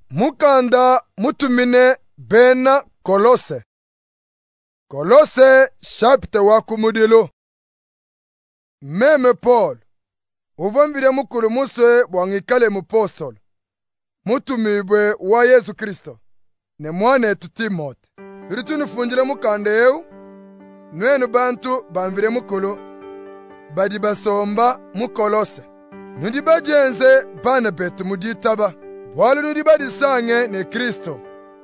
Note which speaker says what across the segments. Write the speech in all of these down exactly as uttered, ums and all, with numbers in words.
Speaker 1: Mukanda mutumine bena Kolose. Kolose chapter wa kumudilo. Meme Paul. Uvambire mukulu muswe bwangikale mupostol. Mutumibwe wa Yesu Kristo. Ne mwane etu Timote. Turitunifungile mukanda eu. Nwenu bantu bambire mukulu. Badi basomba mukolose. Nundi bajenze bana betu muditaba. Bwalu nundi badisange ne Kristo.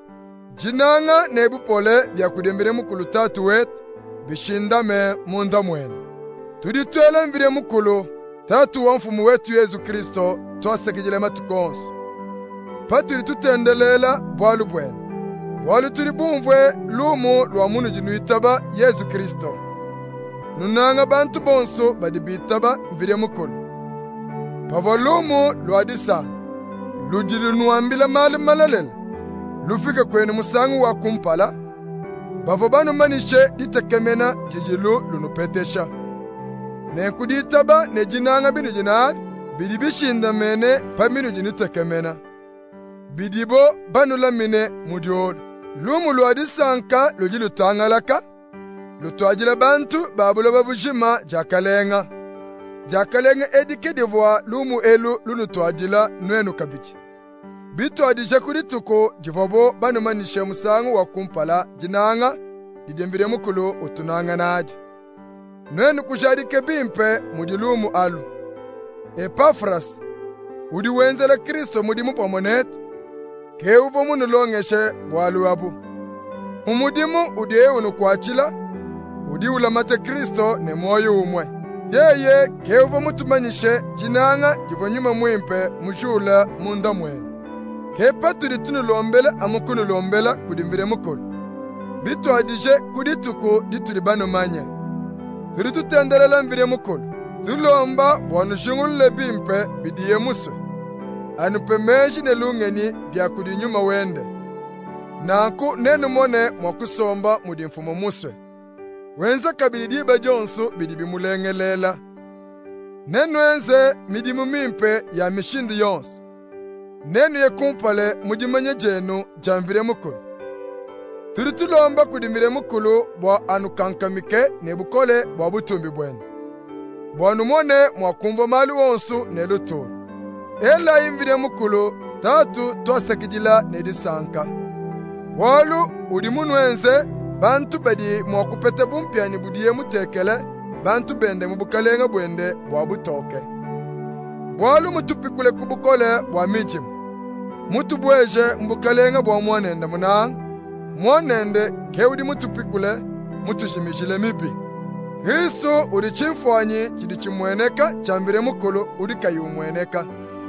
Speaker 1: Jinanga ne bupole bya kudembere mukulu tatu wetu. Bishindame munda mwenu. Tuditwele mbire mukulu. Tatu wa mfumu wetu Yesu Kristo. Twasekijile matukonsu. Paturi tutendelela bwalu bwenu. Bwalu turi bumvwe lumu lwa munu jinuitaba Yesu Kristo. Nunanga bantu bonso badibitaba mvire mukulu. Pavo lumu lwa disanga. Lujili nuambila mali malalela. Lufike kwenu musangu wa kumpala. Bavo banu manishe ditekemena jijilu lunupetesha. Nenkuditaba ne jinanga binu jinari. Bidibishinda mene pa minu jinutekemena. Bidibo banu lamine mudiolu. Lumu lwa disanka lujilu tangalaka. Lutwajila bantu babulo babujima jakalenga. Jakalenga edike divwa lumu elu lunutwajila nwenu kabichi. Bitwadije kuri tuko jivobo banu manishe musangu wa kumpala jinanga didembire mukulu utunanga naji. Nwenu kushadike bimpe mudilumu alu. Epafras udi wenzela Kristo mudimu pamonetu. Keuvo munu longeshe bwalu abu. Umudimu udie unukwachila. Udi ulamate Kristo ne moyo umwe. Yeye keuvo mutumanyishe jinanga jivonyuma mwimpe mujula munda mwenu. Kepa turi tunulombela amukunulombela kudimbire mukulu. Bitu adije kudituku dituri banu manya. Turi tutendelela mbire mukulu. Tulomba bwanushungulule bimpe bidiye muswe. Anupemeji ne lungeni bya kudinyuma wende. Naku nenu mone mwakusomba mudimfumo muswe. Wenza kabili diba jonsu bidibi mulengelela. Nenu enze midimu mimpe ya mishindi yonsu. Nenu ye kumpale mujimanye jenu jamvire mukulu. Turitulomba kudimire mukulu bwa anukankamike ne bukole bwa butumbi bwenu. Bwa numone mwakumva mali wonsu ne luturu. Ela imvire mukulu tatu twasekijila ne disanka. Walu udimunu enze bantu badi mwakupete bumpyani budiye mutekele bantu bende mubukalenga bwende bwa butoke. Bwalu mutupikule kubukole bwa mijimu. Mutu bweje mbukalenga bwa mwanende munanga. Mwanende keudi mutupikule mutujimijile mibi. Kristo udi chimfwanyi chidi chimweneka chambire mukulu udi kayumweneka.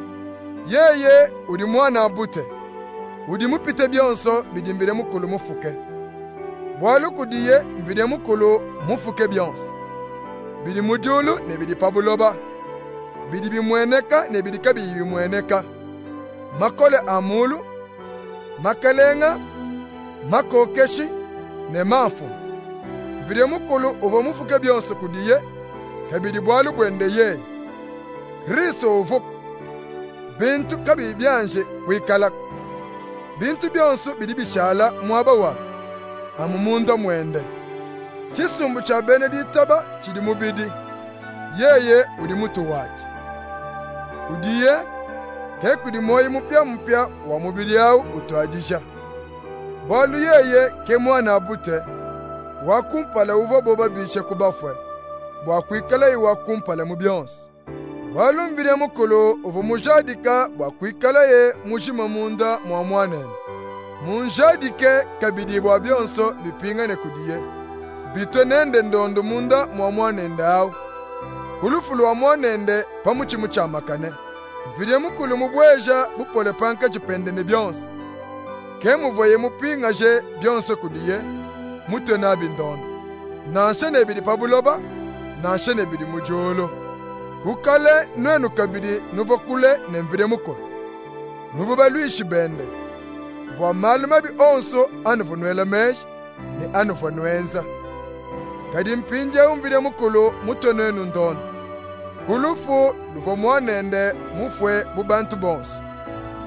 Speaker 1: Yeye udi mwana abute. Udi mupite byonso bidimbire mukulu mufuke. Bwalu kudiye mvide mukulu mufuke byonso. Bidi mudiulu ne bidi pabuloba. Bidi bimweneka ne bidi kabi bimweneka. Makole amulu, makalenga, makokeshi, ne mafu. Mvide mukulu uvo mufuke byonso kudiye, kabidi bwalu bwende ye. Kristo uvu. Bintu kabi byanje wikala. Bintu byonso bidi bishala mwaba wa. Amumunda mwende. Chisumbu cha Beneditaba chidi mubidi. Yeye udi mutu wachi. Udiye, kekudi moyi mupya mpya wa mubidi yao utuajisha. Bwalu yeye ke mwana abute. Wakumpala uva boba bishe kubafwe. Bwakuikala yi wakumpala mubyonsu. Bwalu mvire mukulu uvu mujadika bwakuikala ye mujima munda mwa mwanene. Munjadike kabidi bwa byonso bipingane kudiye. Bito nende ndondo munda mwa mwanende awo. Kulufulu wa mwanende pamuchimu cha makane. Mvire mukulu mubweja bupole panka chipende ne byonso. Ke muvoye mupinga je byonso kudiye. Mutwe nabi ndondo. Nanshe ne bidi pabuloba. Nanshe ne bidi mujolo. Kukale nwenu kabidi nuvo kule ne mvire mukulu. Nuvo baluishi bende. Bwa maluma bi onso anuvu nwela meji ni anuvu nwenza. Kadi mpinje umvire mukulu muto nwenu ndondo. Kulufu luvo mwanende mufwe bubantu bonso.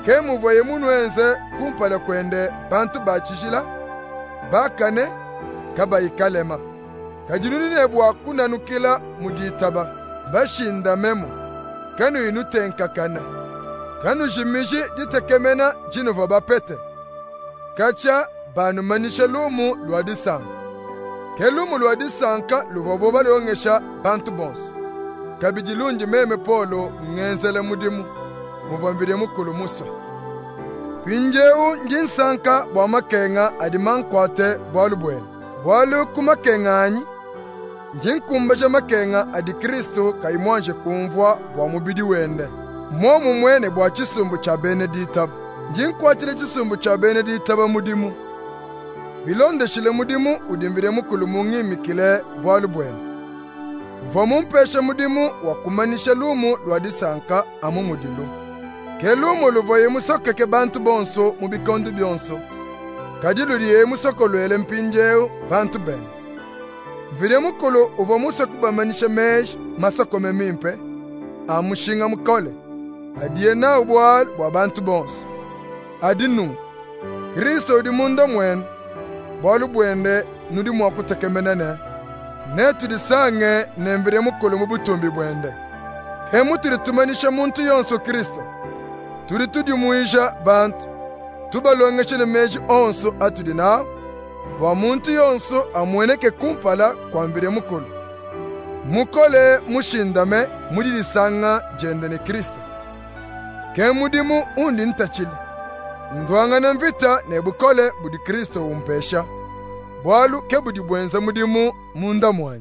Speaker 1: ke muvoye munwenze kumpala kwende bantu bachishila bakane kabayikalema kajinunine bwa kunanukila muditaba bashinda memo kanu inutenkakana kanu jimishi jitekemena jinuva bapete kacha banu manisha lumu lwadisanka ke lumu lwadisanka luvoboba longesha bantu bonso kabidilunji meme polo ngenzele mudimu muvambire mukulu muswa pinjeu njinsanka bwa makenga adimankwate bwalu bwene bwalu kumakenganyi njinkumbaja makenga adi Kristo kaimwanje kumvwa bwa mubidi wende momu mwene bwa chisumbu cha Beneditaba njinkwatile chisumbu cha Beneditaba mudimu bilondeshile mudimu udimbire mukulu mung'imikile bwalu bwene vomumpeshe mudimu wakumanisha lumu lwadisanka amu mudilu ke lumu luvoye musokeke bantu bonso mubikondo byonso kadiluliye musoko lwele mpinjeu bantu bene mvire mukulu uvo musoko bamanisha meji masoko memimpe amushinga mukole adiye na ubwal bwa bantu bonso adinu Kristo udi mundo mwenu bwalu bwende nudi mwakutekemenene netu disange nembire mukulu mubutumbi bwende hemu turi tumanisha muntu yonso Kristo turi tudi muisha bantu tubalongeshe meji onso atudi na wa muntu yonso amweneke kumpala kwambire mukulu mukole mushindame muri disanga jende ne Kristo ke mudimu undi ntachile ndwangana mvita ne bukole budi Kristo umpesha bwalu ke budi bwenza mudimu munda mwanyi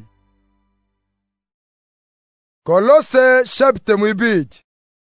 Speaker 1: Kolose chapte mwibidi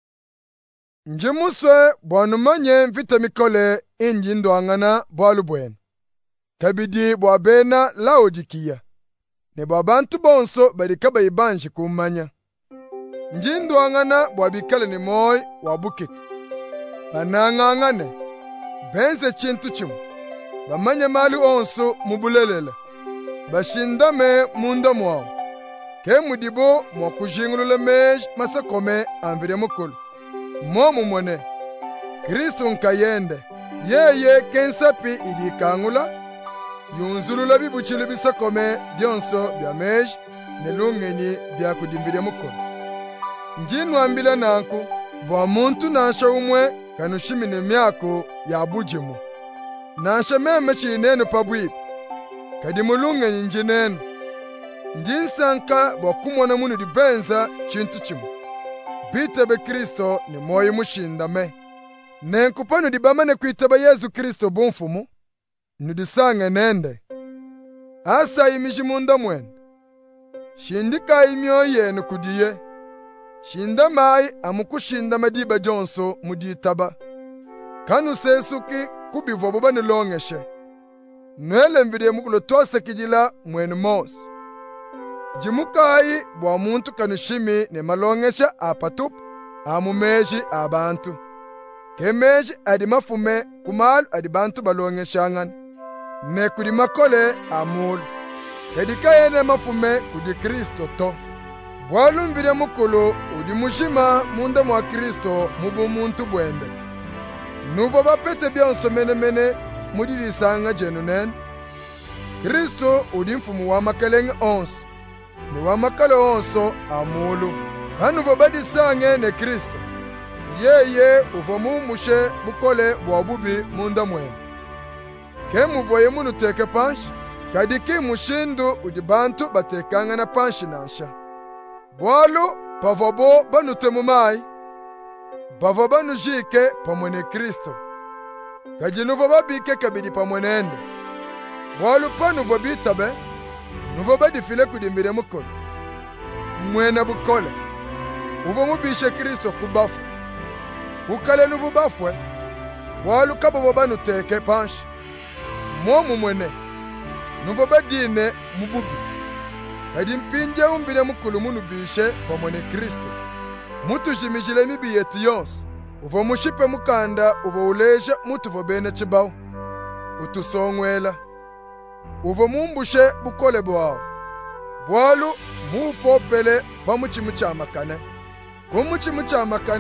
Speaker 1: njimuswe bwanu manye mvita mikole inji ndwangana bwalu bwenu kabidi bwa bena Laodikia ne bwa bantu bonso barika bayibanji kumanya njindwangana bwa bikale ni moy wa bukit banangangane benze chintu chimu bamanye mali onso mubulelela bashindame munda mwawo ke mudibo mwakujingulule meji masakome anvire mukulu momu mwone Kristo nkayende yeye kensapi idikangula yunzulula bibuchile bisakome byonso bya meji nelungeni bya kudimbire mukulu njinwambile nanku bwa muntu nasha umwe kanushimine myako ya bujimu nasha meme chinenu pabwibu kadi mulungeni njinenu njinsanka bwa kumwana munu dibenza chintu chimu bitebe Kristo ni moyo mushindame nenkupanu dibamane kuiteba Yesu Kristo bumfumu nudisange nende asa imiji munda mwene shindika imyo yenu kudiye shinda mai amukushinda madiba jonso muditaba kanu sesuki kubivobo banilongeshe nwele mvide mukulo tose kijila mwenu mos jimukai bwa muntu kanushimi ne malongesha apatup amumeji abantu kemeji adi mafume kumalu adi bantu balongeshangan ne kudi makole amulu kedika yene mafume kudi Kristo to bwalu mvide mukulu udi mushima munda mwa Kristo mubu muntu bwende nuvo bapete byonso mene mene mudilisanga jenu nene Kristo udi mfumu wa makelenge onso ni wa makale onso amulu hanuvo badisange ne Kristo yeye uvo mumushe bukole bwa bubi munda mwene ke muvoye munu teke panshi kadiki mushindu udi bantu batekanga na panshi nasha bwalu pavobo banute mumai bavo banujike pamwene Kristo kajinuvo babike kabidi pamwenende bwalu panuvo bitabe nuvo badifile kudimbire mukolo mwene bukole uvo mubishe Kristo kubafu ukale nuvo bafwe bwalu kababo banuteke panshi momu mwene nuvo badine mububi kadi mpinje umbire mukulu munu bishe pamwene Kristo mutujimijile mibi yetu yonso uvo mushipe mukanda uvo ulesha mutuvo bene chibao utusongwela uvo mumbushe bukole bwawo bwalu muupopele pa muchimu cha makane kumuchimu cha makane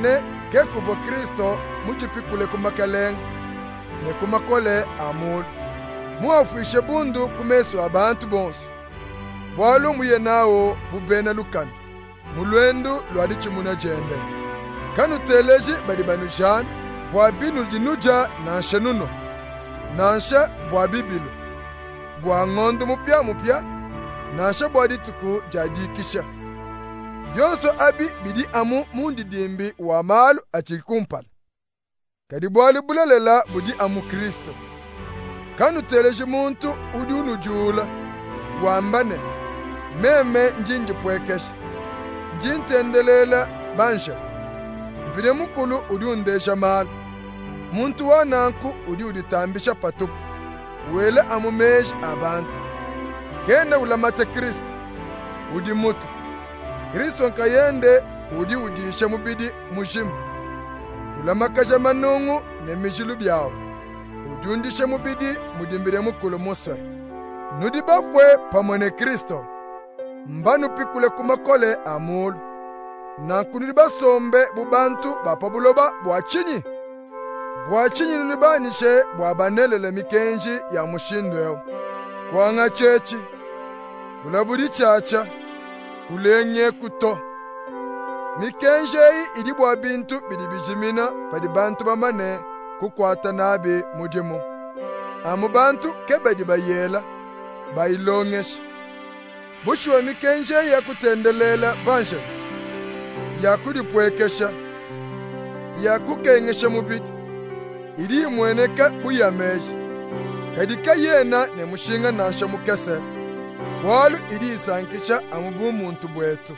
Speaker 1: ke kuvo Kristo mujipikule kumakeleng ne kumakole amul muafishe bundu kumeso abantu bonsu bwalo muye nawo bubena lukani mulwendu lwali chimuna jende kanu teleji badi banujan bwa binu jinuja nanshe nuno nanshe bwa bibilu bwa ngondo mupya mupya nanshe bwa dituku jadikisha byonso abi bidi amu mundi dimbi wa malu achikumpala kadi bwali bulalela budi amu Kristo kanu teleji muntu udi unujula wambane meme njinji pwekeshi njintendelela bansha mvile mukulu udi undesha malu muntu wananku udi uditambisha patuku wele amumeji abantu kende ulamate Kristo udi mutu Kristo nkayende udi udisha mubidi mushimu ulamakaja manungu ne mijilu byawo udundishe mubidi mudimbire mukulu muswe nudi bafwe pamone Kristo mbanu pikule kumakole amulu nankunudi basombe bubantu bapabuloba bwachinyi bwachinyi nubanishe bwabanelele mikenji ya mushindwewo kwanga chechi kulabudi chacha kulenye kuto mikenjeyi idi bwa bintu bidi bijimina padi bantu bamane kukwata nabi mujimu amu bantu kebedi bayela bailongeshi bushuwe mikenjeyi ya kutendelela bansha ya kudipwekesha ya kukengesha mubidi idi imweneka buyameji kadika yena ne mushinga nasha mukese bwalu idi isankisha amubu muntu bwetu.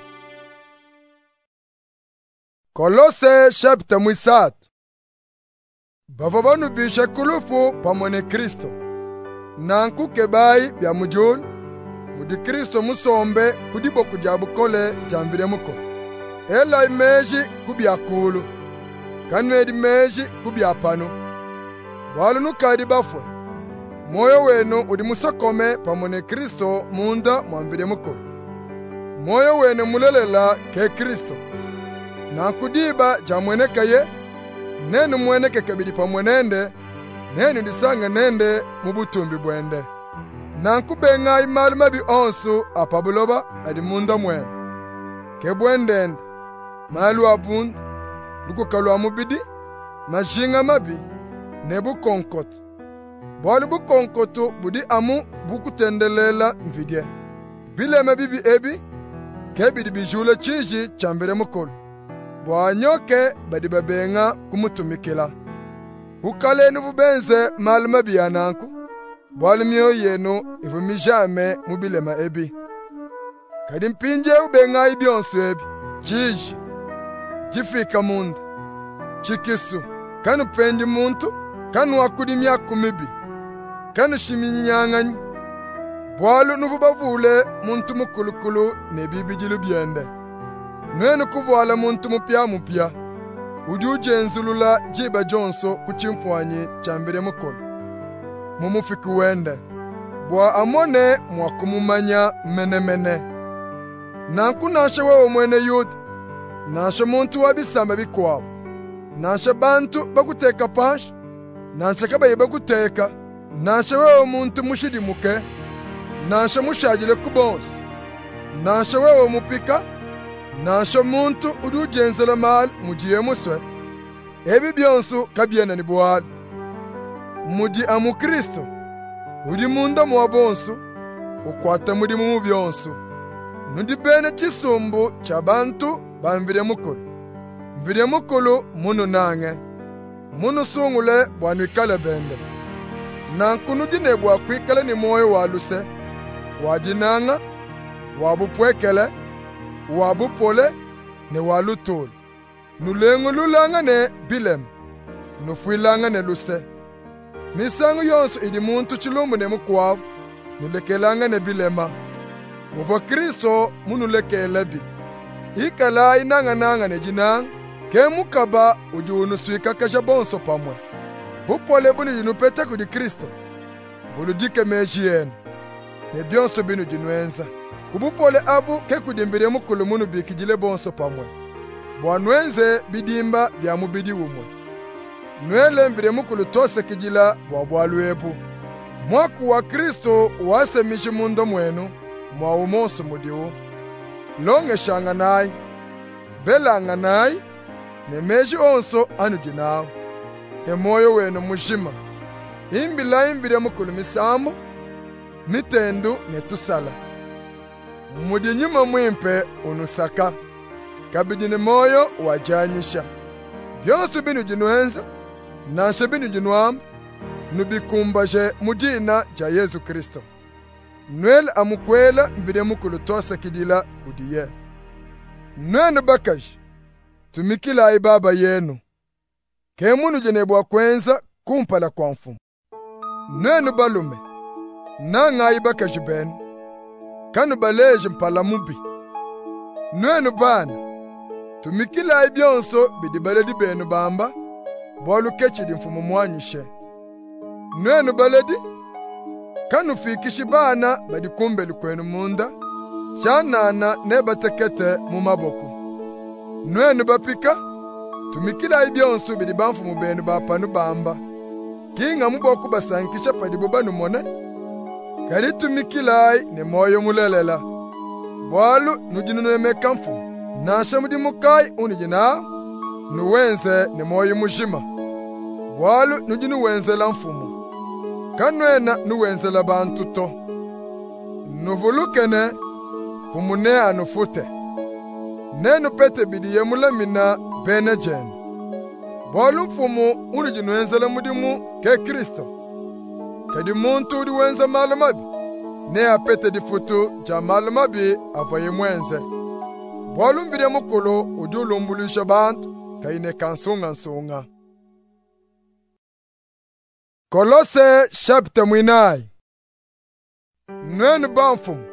Speaker 1: Kolose chapter mwisatu. Bava banu bisha kulufu pamone Kristo nanku kebayi bya mujulu mudi Kristo musombe kudibo kujabu kole jambire muko ela imeji kubya kulu kanwedi meji kubya pano balu nukadi bafwe moyo wenu udi musokome pamone Kristo munda mwambire muko moyo wenu mulelela ke Kristo nakudiba jamweneka ye nenu mweneke kabidi pamwenende nenu disanga nende mubutumbi bwende nankubenga imalu mabi onsu apabuloba adi munda mwene kebwendende malu abundu lukukalwa mubidi majinga mabi nebu konkoto bwali bukonkoto budi amu bukutendelela mvidye bileme bibi ebi kebidi bijule chiji chambere mukulu bwanyoke badi babenga kumutumikila ukalenu bubenze maluma biyananku bwali myo yenu ivumijame mubilema ebi kadi mpinje ubenga ibyonsu ebi chiji jifika munda chikisu kanu pendi muntu kanu wakudi myaku mibi kanu shiminyanganyi bwalu nuvubavule muntu mukulukulu ne bibijilu byende nwenu kuvwala muntu mupya mupya udi ujenzulula jiba jonso kuchimfwanyi chambire mukolo mumufiki wende bwa amone mwakumumanya menemene nanku nashe wewe mwene yuda nashe muntu wabisamba bikwawo nashe bantu bakuteka pashi nashe kabaye bakuteka nashe wewe muntu mushidimuke nashe mushagile kubonso nashe wewe mupika nashe muntu udi ujenzela mali mujiye muswe ebi byonsu kabyena ni bwali mudi amu Kristo udi munda mwa bonsu ukwata mudi mu byonsu nundi bene chisumbu cha bantu bamvire mukulu mvire mukulu munu nange munu sungule bwanwikale bende nankunu dine bwa kwikale ni moyo waluse wadinanga wabupwekele wabupole ne walutulu nulengu lulanga ne bilem nufuilanga ne luse misangu yonso idi muntu chilumbu ne mukwabu nulekelanga ne bilema muva Kristo munulekele bi ikala inanga nanga ne jinanga ke mukaba udi unuswika kaja bonso pamwe bupole bunu yinupete kudi Kristo buludike meji yenu ne byonso binu jinwenza kubupole abu ke kudimbire mukulu munu bikijile bonso pamwe bwanwenze bidimba bya mubidi umwe. Nwele mbire mukulu tose kijila bwa bwalwebu. Mwaku wa Kristo wasemishi mundo mwenu mwa umoso mudiwu. Longe shanga nai, belanga nai, nemeji onso anuginawo. Emoyo wenu mushima. Imbila imbire mukulu misambo, mitendu netusala. Mudi nyuma mwimpe unusaka. Kabidi ni moyo wajanyisha. Byonso binu jinwenza, nashe binu jinwamba, nubikumbaje mudina ja Yesu Kristo. Nwele amukwela mbire mukulu tose kidila udiye. Nwenu bakaji, tumikila ibaba yenu. Kemunu jinebwa kwenza kumpala kwa mfumu. Nwenu balume, nanga ibakaji benu, kanu baleje mpala mubi. Nwenu bana, tumikila ibyonso bidibaledi benu bamba, bwalu kechidi mfumu mwanyishe. Nwenu baledi, kanu fikishi bana badikumbeli kwenu munda, chanana nebatekete mu maboko. Nwenu bapika, tumikila ibyonso bidiba mfumu benu bapanu bamba, kinga muboko basankisha padiboba numone, kali tumikilai ne moyo mulelela. Bwalu nujinunemeka mfumu, nasha mudimukai unijina, nuwenze ne moyo mujima. Bwalu nujinuwenzela mfumu, kanwena nuwenzela bantu to. Nuvulukene, kumune anufute. Nenu pete bidiye mulamina bene jene. Bwalu mfumu unijinuwenzela mudimu ke Kristo. Kadi muntu udiwenza malumabi, ne apete difutu ja malumabi avaye mwenze. Bwalu mbide mukulu udulumbulisha bantu, kaine kansunga nsunga. Kolose chapter mwinai. Nwenu bamfumu,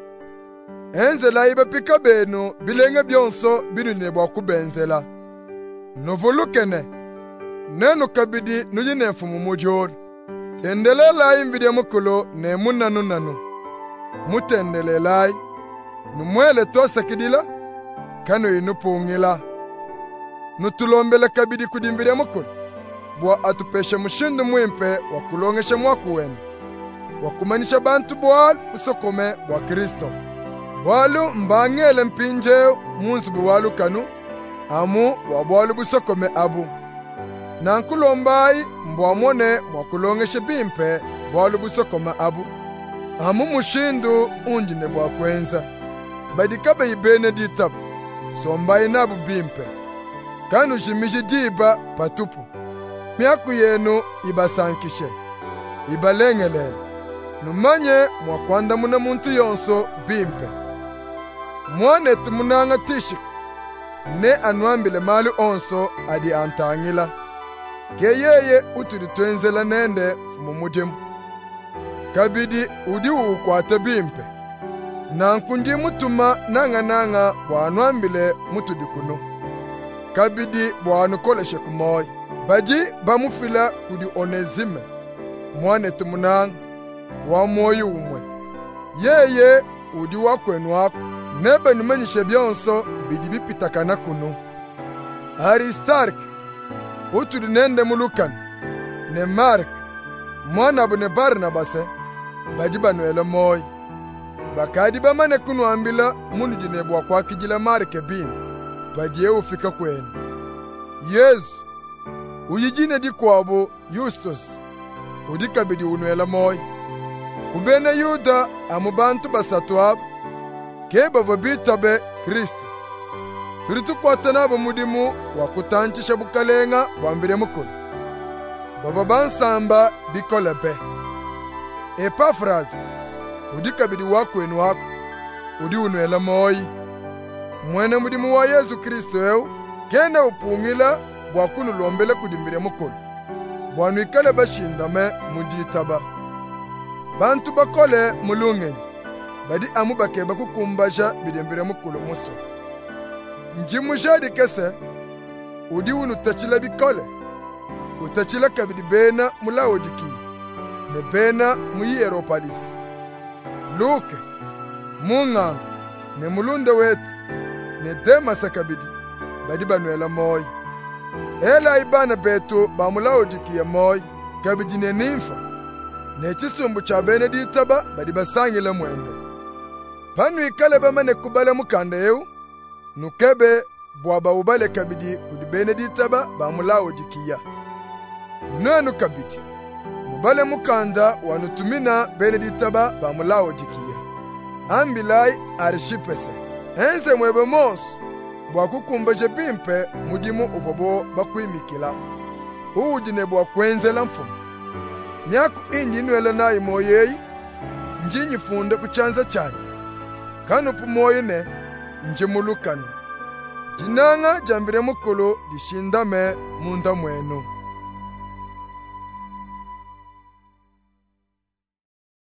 Speaker 1: enzela ibe pika benu bilenge byonso binu nebwa kubenzela. Nuvulukene, nenu kabidi nujine mfumu mujori. Tendelelai mbide mukulu ne munanu nanu. Mutendelelai, numwele tose kidila, kanu inupungila. Nutulombele kabidi kudimbide mukulu. Bwa atupeshe mushindu mwimpe wakulongeshe mwaku wenu. Wakumanisha bantu bwalu usokome bwa Kristo. Bwalu mbangele mpinje munzu bwalu kanu, amu wabwalu busokome abu. Nankulombai mbwamone mwakulongeshe bimpe bwalu busokome abu. Amu mushindu unjine bwa kwenza. Badikabe ibene ditabu, sombai nabu bimpe. Kanu jimiji diba patupu. Miaku yenu ibasankishe, ibalengelele. Numanye mwakwanda muna muntu yonso bimpe. Mwane tumunanga tishik, ne anwambile malu onso adi antangila. Keyeye utudi twenzela nende fumumudimu. Kabidi udi ukwate bimpe. Nankundi mutuma nanga nanga bwanwambile mutudi kuno. Kabidi bwanukoleshe kumoy. Badi bamufila kudi Onezime, mwane tumunanga, wa moyo umwe. Yeye udi wakwenu wako, nebe numenyishe byonso bidi bipitakana kuno. Aristark, utudi nende mulukani, ne Mark, mwana abu ne Barnabase, badi banuele moyo. Bakadi bamane kunu ambila munu jinebwa kwa kijila Marke bini, badi ye ufika kwenu. Yesu, uyijine di kwabo Justus, udikabidi unuela moyo. Kubene Yuda amubantu basatu abo, keba vabitabe Kristo. Turitukwata nabo mudimu wakutanchisha bukalenga bambire mukulu. Baba bansamba bikolepe. Epafras, udikabidi wakwenu wako, udi unuela moyo. Mwene mudimu wa Yesu Kristo eu, kene upungila bwakunu lombele kudimbire mukulu. Bwanu ikale bashindame muditaba. Bantu bakole mulungeni, badi amu bakeba kukumbaja bidimbire mukulu muso. Njimujadi kese, udi unu tachila bikole. Utachila kabidi bena mulaodiki, ne bena muhieropalis. Luke, mungang, ne mulunde wetu, ne demasa kabidi. badi banwela moyo. Ela ibana betu ba Laodikia moyo kabidine nimfa. Nechisumbu cha Beneditaba badi basangile mwende. Panu ikale bamane kubale mukanda eu. Nukebe bwaba ubale kabidi kudi Beneditaba ba Laodikia. Nanu kabidi. Mubale mukanda wanutumina Beneditaba ba Laodikia. Ambilai arishipese. Ense mwebe monsu. Bwakukumbaje bimpe mudimu uvobo bakwimikila. Uudine bwakwenzela mfumu. Nyaku inji nwele na imoyeyi. Njinyi funde kuchanza chanyi. Kanu pumoye ne njimulukanu. Jinanga jambire mukulu dishindame munda mwenu.